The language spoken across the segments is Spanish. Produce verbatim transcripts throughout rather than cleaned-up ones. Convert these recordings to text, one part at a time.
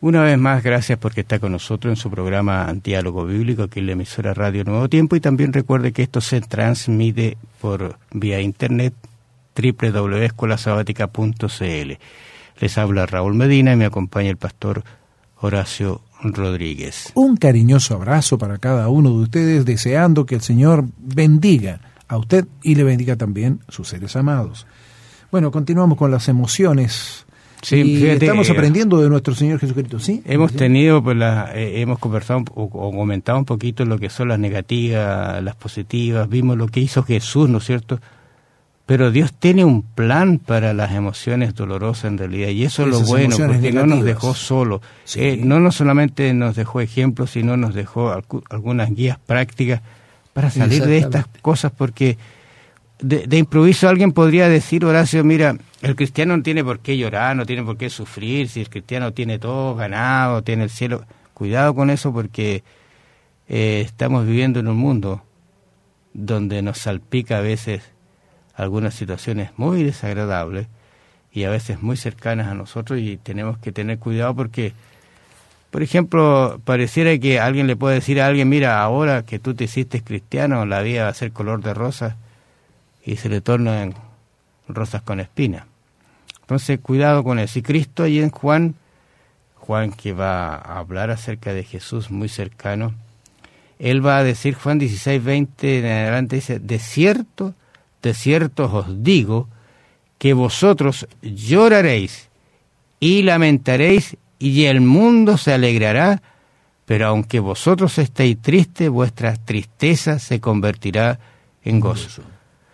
Una vez más, gracias porque está con nosotros en su programa Diálogo Bíblico, aquí en la emisora Radio Nuevo Tiempo, y también recuerde que esto se transmite por vía internet, doble u doble u doble u punto escuela sabática punto c l. Les habla Raúl Medina y me acompaña el pastor Horacio Rodríguez. Un cariñoso abrazo para cada uno de ustedes, deseando que el Señor bendiga a usted y le bendiga también a sus seres amados. Bueno, continuamos con las emociones. Sí, y fíjate, estamos aprendiendo de nuestro Señor Jesucristo, ¿sí? Hemos ¿sí? tenido, pues, la, eh, hemos conversado o, o comentado un poquito lo que son las negativas, las positivas, vimos lo que hizo Jesús, ¿no es cierto? Pero Dios tiene un plan para las emociones dolorosas en realidad, y eso es lo bueno, porque negativas. No nos dejó solos. Sí. Eh, no, no solamente nos dejó ejemplos, sino nos dejó alc- algunas guías prácticas para salir de estas cosas, porque de, de improviso alguien podría decir, Horacio, mira, el cristiano no tiene por qué llorar, no tiene por qué sufrir, si el cristiano tiene todo ganado, tiene el cielo. Cuidado con eso, porque eh, estamos viviendo en un mundo donde nos salpica a veces algunas situaciones muy desagradables y a veces muy cercanas a nosotros, y tenemos que tener cuidado porque, por ejemplo, pareciera que alguien le puede decir a alguien, mira, ahora que tú te hiciste cristiano, la vida va a ser color de rosa, y se le tornan rosas con espinas. Entonces, cuidado con eso. Y Cristo allí en Juan, Juan que va a hablar acerca de Jesús muy cercano, él va a decir, Juan dieciséis, veinte en adelante, dice, de cierto, de cierto os digo, que vosotros lloraréis y lamentaréis, y el mundo se alegrará, pero aunque vosotros estéis tristes, vuestra tristeza se convertirá en gozo.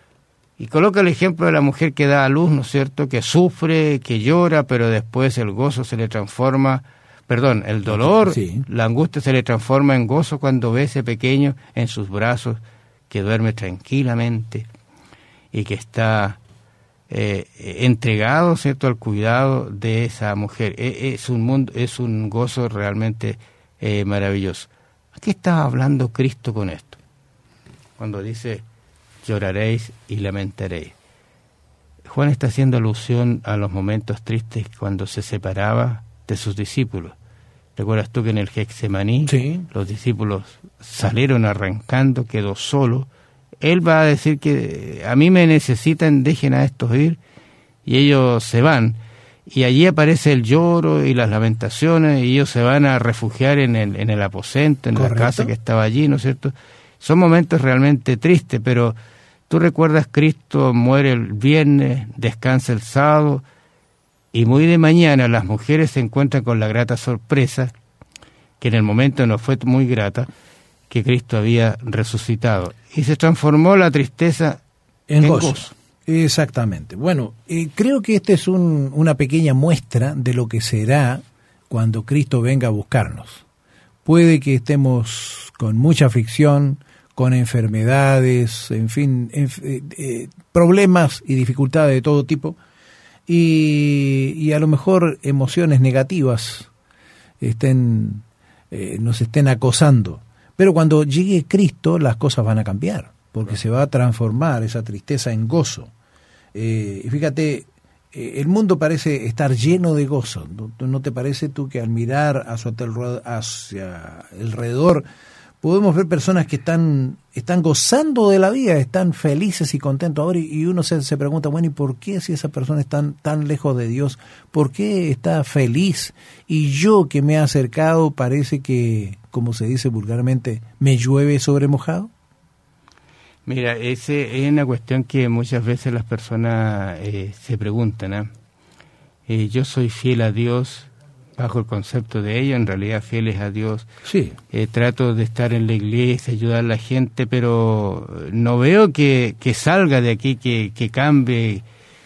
Y coloca el ejemplo de la mujer que da a luz, ¿no es cierto?, que sufre, que llora, pero después el gozo se le transforma, perdón, el dolor, sí. La angustia se le transforma en gozo cuando ve ese pequeño en sus brazos, que duerme tranquilamente y que está eh, entregado, ¿cierto?, al cuidado de esa mujer. Es un mundo, es un gozo realmente eh, maravilloso. ¿A qué estaba hablando Cristo con esto? Cuando dice, lloraréis y lamentaréis. Juan está haciendo alusión a los momentos tristes cuando se separaba de sus discípulos. ¿Recuerdas tú que en el Getsemaní sí. los discípulos salieron arrancando, quedó solo? Él va a decir que a mí me necesitan, dejen a estos ir, y ellos se van. Y allí aparece el lloro y las lamentaciones, y ellos se van a refugiar en el, en el aposento, en Correcto. La casa que estaba allí, ¿no es cierto? Son momentos realmente tristes, pero tú recuerdas, Cristo muere el viernes, descansa el sábado, y muy de mañana las mujeres se encuentran con la grata sorpresa, que en el momento no fue muy grata, que Cristo había resucitado. Y se transformó la tristeza en, en gozo. gozo. Exactamente. Bueno, eh, creo que esta es un, una pequeña muestra de lo que será cuando Cristo venga a buscarnos. Puede que estemos con mucha aflicción, con enfermedades, en fin, en, eh, eh, problemas y dificultades de todo tipo, y, y a lo mejor emociones negativas estén, eh, nos estén acosando. Pero cuando llegue Cristo, las cosas van a cambiar, porque se va a transformar esa tristeza en gozo. Eh, fíjate, eh, el mundo parece estar lleno de gozo. ¿No, ¿No te parece tú que al mirar hacia, hacia alrededor podemos ver personas que están, están gozando de la vida, están felices y contentos ahora, y uno se, se pregunta, bueno, ¿y por qué si esa persona está tan, tan lejos de Dios? ¿Por qué está feliz? Y yo que me he acercado parece que, como se dice vulgarmente, me llueve sobre mojado. Mira, ese es una cuestión que muchas veces las personas eh, se preguntan, ¿eh? Eh, yo soy fiel a Dios, bajo el concepto de ello, en realidad fieles a Dios. Sí. Eh, trato de estar en la iglesia, ayudar a la gente, pero no veo que, que salga de aquí, que, que cambie.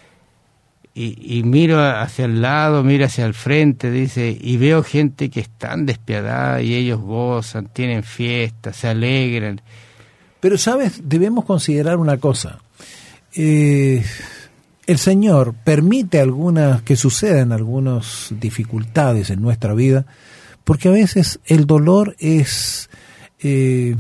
Y, y miro hacia el lado, miro hacia el frente, dice, y veo gente que es tan despiadada y ellos gozan, tienen fiestas, se alegran. Pero, ¿sabes? Debemos considerar una cosa. Eh... El Señor permite algunas que sucedan algunas dificultades en nuestra vida, porque a veces el dolor es eh,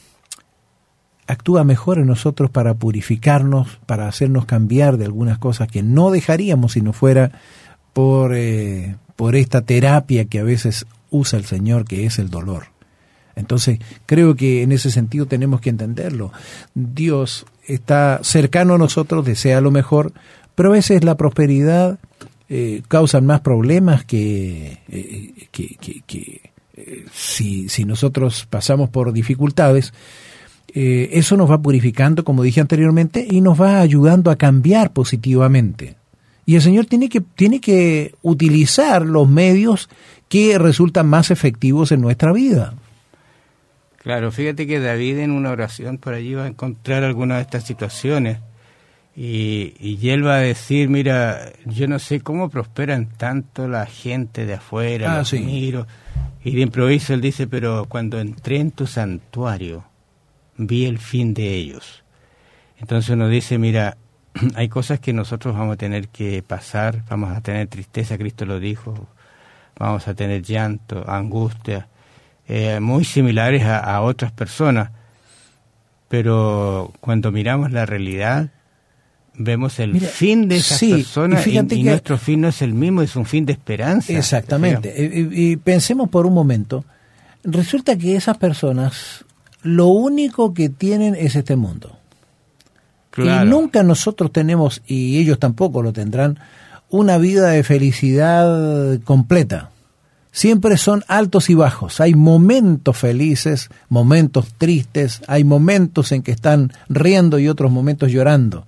actúa mejor en nosotros para purificarnos, para hacernos cambiar de algunas cosas que no dejaríamos si no fuera por, eh, por esta terapia que a veces usa el Señor, que es el dolor. Entonces, creo que en ese sentido tenemos que entenderlo. Dios está cercano a nosotros, desea lo mejor, pero a veces la prosperidad eh, causa más problemas que, eh, que, que, que eh, si, si nosotros pasamos por dificultades. Eh, eso nos va purificando, como dije anteriormente, y nos va ayudando a cambiar positivamente. Y el Señor tiene que, tiene que utilizar los medios que resultan más efectivos en nuestra vida. Claro, fíjate que David en una oración por allí va a encontrar algunas de estas situaciones y, y él va a decir, mira, yo no sé cómo prosperan tanto la gente de afuera, ah, los sí. miro, y de improviso él dice, pero cuando entré en tu santuario vi el fin de ellos. Entonces uno dice, mira, hay cosas que nosotros vamos a tener que pasar, vamos a tener tristeza, Cristo lo dijo, vamos a tener llanto, angustia, Eh, muy similares a, a otras personas, pero cuando miramos la realidad vemos el Mira, fin de esas sí, personas y, y, y nuestro fin no es el mismo, es un fin de esperanza. Exactamente, y, y pensemos por un momento, resulta que esas personas lo único que tienen es este mundo. Claro. Y nunca nosotros tenemos, y ellos tampoco lo tendrán, una vida de felicidad completa. Siempre son altos y bajos, hay momentos felices, momentos tristes, hay momentos en que están riendo y otros momentos llorando.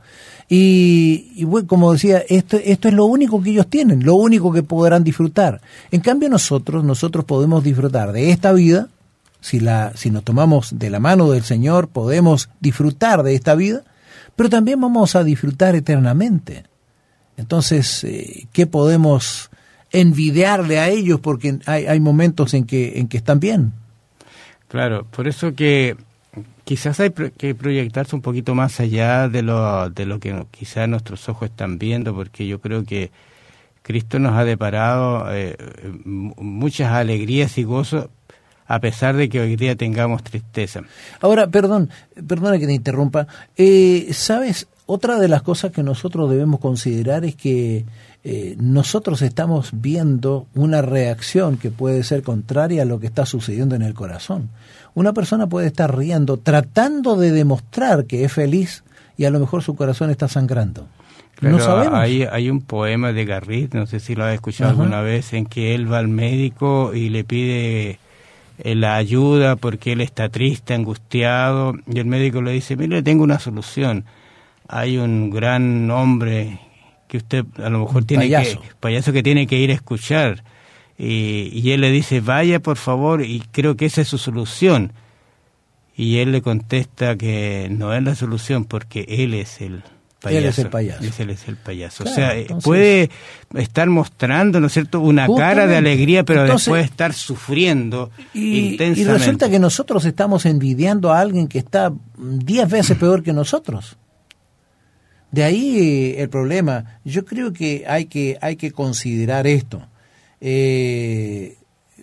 Y, y bueno, como decía, esto, esto es lo único que ellos tienen, lo único que podrán disfrutar. En cambio nosotros, nosotros podemos disfrutar de esta vida, si, la, si nos tomamos de la mano del Señor, podemos disfrutar de esta vida, pero también vamos a disfrutar eternamente. Entonces, eh, ¿qué podemos envidiarle a ellos? Porque hay, hay momentos en que, en que están bien. Claro, por eso que quizás hay que proyectarse un poquito más allá de lo, de lo que quizás nuestros ojos están viendo, porque yo creo que Cristo nos ha deparado eh, muchas alegrías y gozos, a pesar de que hoy día tengamos tristeza. Ahora, perdón, perdona que te interrumpa. Eh, ¿Sabes? Otra de las cosas que nosotros debemos considerar es que eh, nosotros estamos viendo una reacción que puede ser contraria a lo que está sucediendo en el corazón. Una persona puede estar riendo, tratando de demostrar que es feliz, y a lo mejor su corazón está sangrando. Claro, no sabemos. Hay, hay un poema de Garrit, no sé si lo has escuchado Ajá. alguna vez, en que él va al médico y le pide la ayuda porque él está triste, angustiado, y el médico le dice, mire, tengo una solución. Hay un gran hombre que usted a lo mejor un tiene payaso. que payaso que tiene que ir a escuchar, y, y él le dice, vaya por favor, y creo que esa es su solución. Y él le contesta que no es la solución porque él es el payaso. Él es el payaso. Él es el payaso. Claro, o sea, entonces, puede estar mostrando, ¿no es cierto?, una cara de alegría, pero entonces, después estar sufriendo y, intensamente. Y resulta que nosotros estamos envidiando a alguien que está diez veces peor que nosotros. De ahí el problema. Yo creo que hay que, hay que considerar esto. Eh,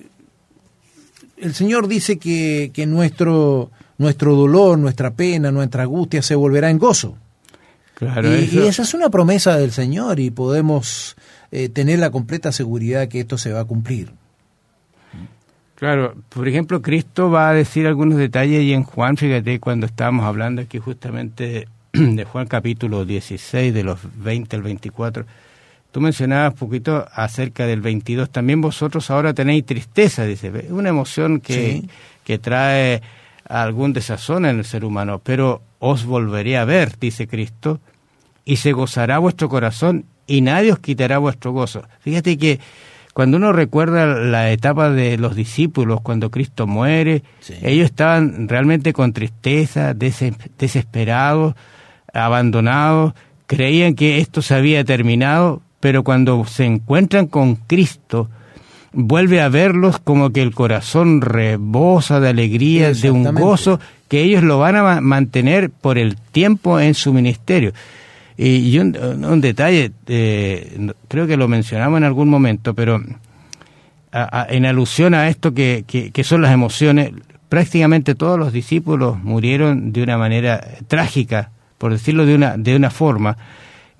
el Señor dice que, que nuestro, nuestro dolor, nuestra pena, nuestra angustia se volverá en gozo. Claro, y, eso. y esa es una promesa del Señor, y podemos eh, tener la completa seguridad que esto se va a cumplir. Claro, por ejemplo, Cristo va a decir algunos detalles, y en Juan, fíjate, cuando estábamos hablando aquí justamente de Juan capítulo dieciséis, de los veinte al veinticuatro, tú mencionabas un poquito acerca del veintidós, también vosotros ahora tenéis tristeza, dice, una emoción que, sí. que trae algún desazón en el ser humano, pero os volveré a ver, dice Cristo, y se gozará vuestro corazón, y nadie os quitará vuestro gozo. Fíjate que cuando uno recuerda la etapa de los discípulos, cuando Cristo muere, sí. ellos estaban realmente con tristeza, des- desesperados, abandonados, creían que esto se había terminado, pero cuando se encuentran con Cristo, vuelve a verlos como que el corazón rebosa de alegría, de un gozo, que ellos lo van a mantener por el tiempo en su ministerio. Y un, un detalle, eh, creo que lo mencionamos en algún momento, pero a, a, en alusión a esto que, que, que son las emociones, prácticamente todos los discípulos murieron de una manera trágica, por decirlo de una, de una forma.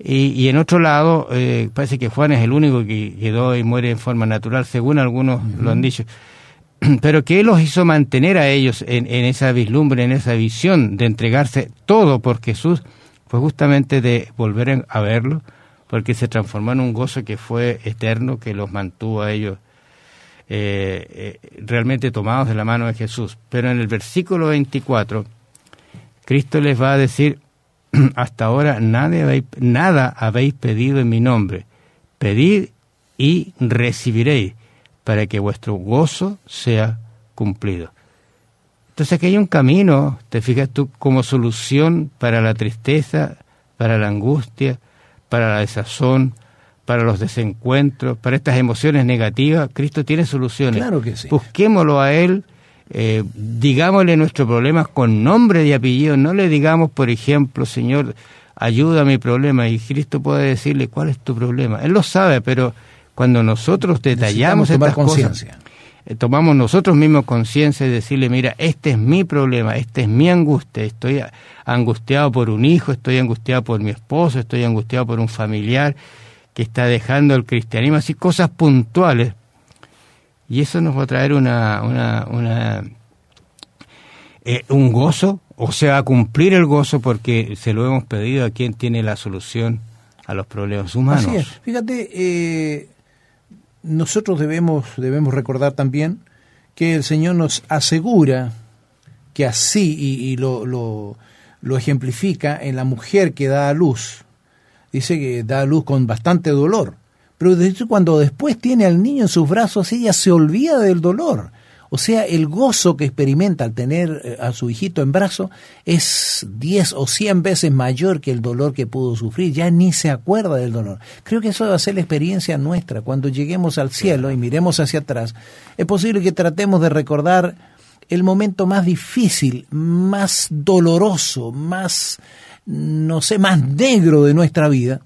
Y, y en otro lado, eh, parece que Juan es el único que quedó y muere en forma natural, según algunos uh-huh. lo han dicho. Pero que Él los hizo mantener a ellos en, en esa vislumbre, en esa visión de entregarse todo por Jesús, fue justamente de volver a verlo, porque se transformó en un gozo que fue eterno, que los mantuvo a ellos eh, eh, realmente tomados de la mano de Jesús. Pero en el versículo veinticuatro, Cristo les va a decir: hasta ahora nada habéis, nada habéis pedido en mi nombre. Pedid y recibiréis, para que vuestro gozo sea cumplido. Entonces aquí hay un camino, te fijas tú, como solución para la tristeza, para la angustia, para la desazón, para los desencuentros, para estas emociones negativas. Cristo tiene soluciones. Claro que sí. Busquémoslo a Él. Eh, digámosle nuestros problemas con nombre y apellido, no le digamos, por ejemplo, Señor, ayuda a mi problema, y Cristo puede decirle, ¿cuál es tu problema? Él lo sabe, pero cuando nosotros detallamos estas cosas, eh, tomamos nosotros mismos conciencia y decirle, mira, este es mi problema, esta es mi angustia, estoy angustiado por un hijo, estoy angustiado por mi esposo, estoy angustiado por un familiar que está dejando el cristianismo, así cosas puntuales. Y eso nos va a traer una, una, una eh, un gozo, o sea, a cumplir el gozo, porque se lo hemos pedido a quien tiene la solución a los problemas humanos. Así es. Fíjate, eh, nosotros debemos, debemos recordar también que el Señor nos asegura que así, y, y lo, lo, lo ejemplifica en la mujer que da a luz. Dice que da a luz con bastante dolor. Pero de hecho, cuando después tiene al niño en sus brazos, ella se olvida del dolor. O sea, el gozo que experimenta al tener a su hijito en brazos es diez o cien veces mayor que el dolor que pudo sufrir. Ya ni se acuerda del dolor. Creo que eso va a ser la experiencia nuestra. Cuando lleguemos al cielo y miremos hacia atrás, es posible que tratemos de recordar el momento más difícil, más doloroso, más, no sé, más negro de nuestra vida.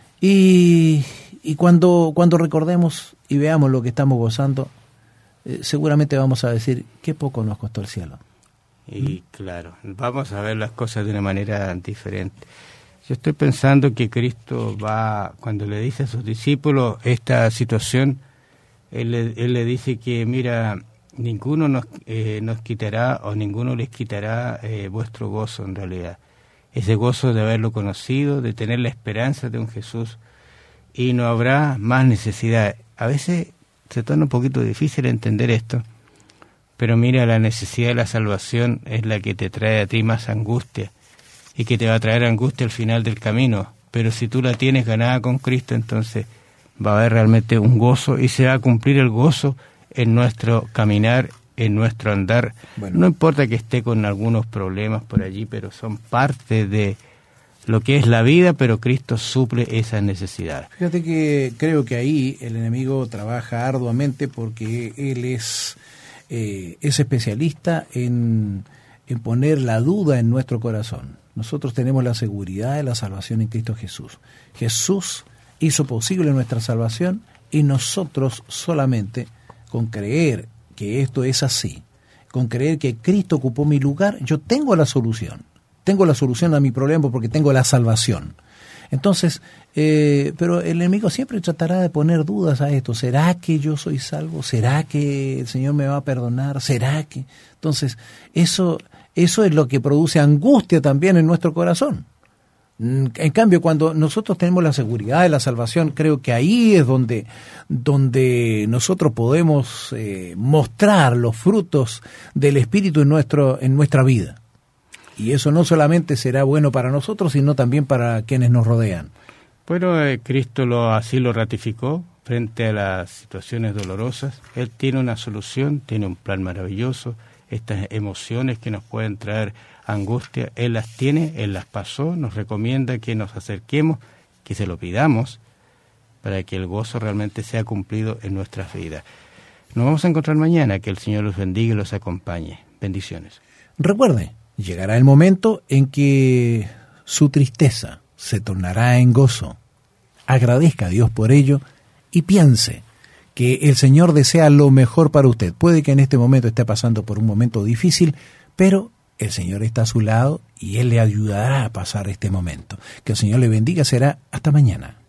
Y... Y cuando, cuando recordemos y veamos lo que estamos gozando, eh, seguramente vamos a decir, qué poco nos costó el cielo. Y claro, vamos a ver las cosas de una manera diferente. Yo estoy pensando que Cristo va, cuando le dice a sus discípulos esta situación, Él le, él le dice que, mira, ninguno nos, eh, nos quitará o ninguno les quitará eh, vuestro gozo en realidad. Ese gozo de haberlo conocido, de tener la esperanza de un Jesús, y no habrá más necesidad. A veces se torna un poquito difícil entender esto, pero mira, la necesidad de la salvación es la que te trae a ti más angustia, y que te va a traer angustia al final del camino. Pero si tú la tienes ganada con Cristo, entonces va a haber realmente un gozo, y se va a cumplir el gozo en nuestro caminar, en nuestro andar. Bueno, no importa que esté con algunos problemas por allí, pero son parte de lo que es la vida, pero Cristo suple esas necesidades. Fíjate que creo que ahí el enemigo trabaja arduamente, porque él es, eh, es especialista en, en poner la duda en nuestro corazón. Nosotros tenemos la seguridad de la salvación en Cristo Jesús. Jesús hizo posible nuestra salvación, y nosotros solamente con creer que esto es así, con creer que Cristo ocupó mi lugar, yo tengo la solución. Tengo la solución a mi problema porque tengo la salvación. Entonces, eh, pero el enemigo siempre tratará de poner dudas a esto. ¿Será que yo soy salvo? ¿Será que el Señor me va a perdonar? ¿Será que? Entonces, eso, eso es lo que produce angustia también en nuestro corazón. En cambio, cuando nosotros tenemos la seguridad de la salvación, creo que ahí es donde, donde nosotros podemos eh, mostrar los frutos del Espíritu en, nuestro, en nuestra vida. Y eso no solamente será bueno para nosotros, sino también para quienes nos rodean. Bueno, eh, Cristo lo, así lo ratificó frente a las situaciones dolorosas. Él tiene una solución, tiene un plan maravilloso. Estas emociones que nos pueden traer angustia, Él las tiene, Él las pasó, nos recomienda que nos acerquemos, que se lo pidamos, para que el gozo realmente sea cumplido en nuestras vidas. Nos vamos a encontrar mañana, que el Señor los bendiga y los acompañe. Bendiciones. Recuerde, llegará el momento en que su tristeza se tornará en gozo. Agradezca a Dios por ello y piense que el Señor desea lo mejor para usted. Puede que en este momento esté pasando por un momento difícil, pero el Señor está a su lado y Él le ayudará a pasar este momento. Que el Señor le bendiga. Será hasta mañana.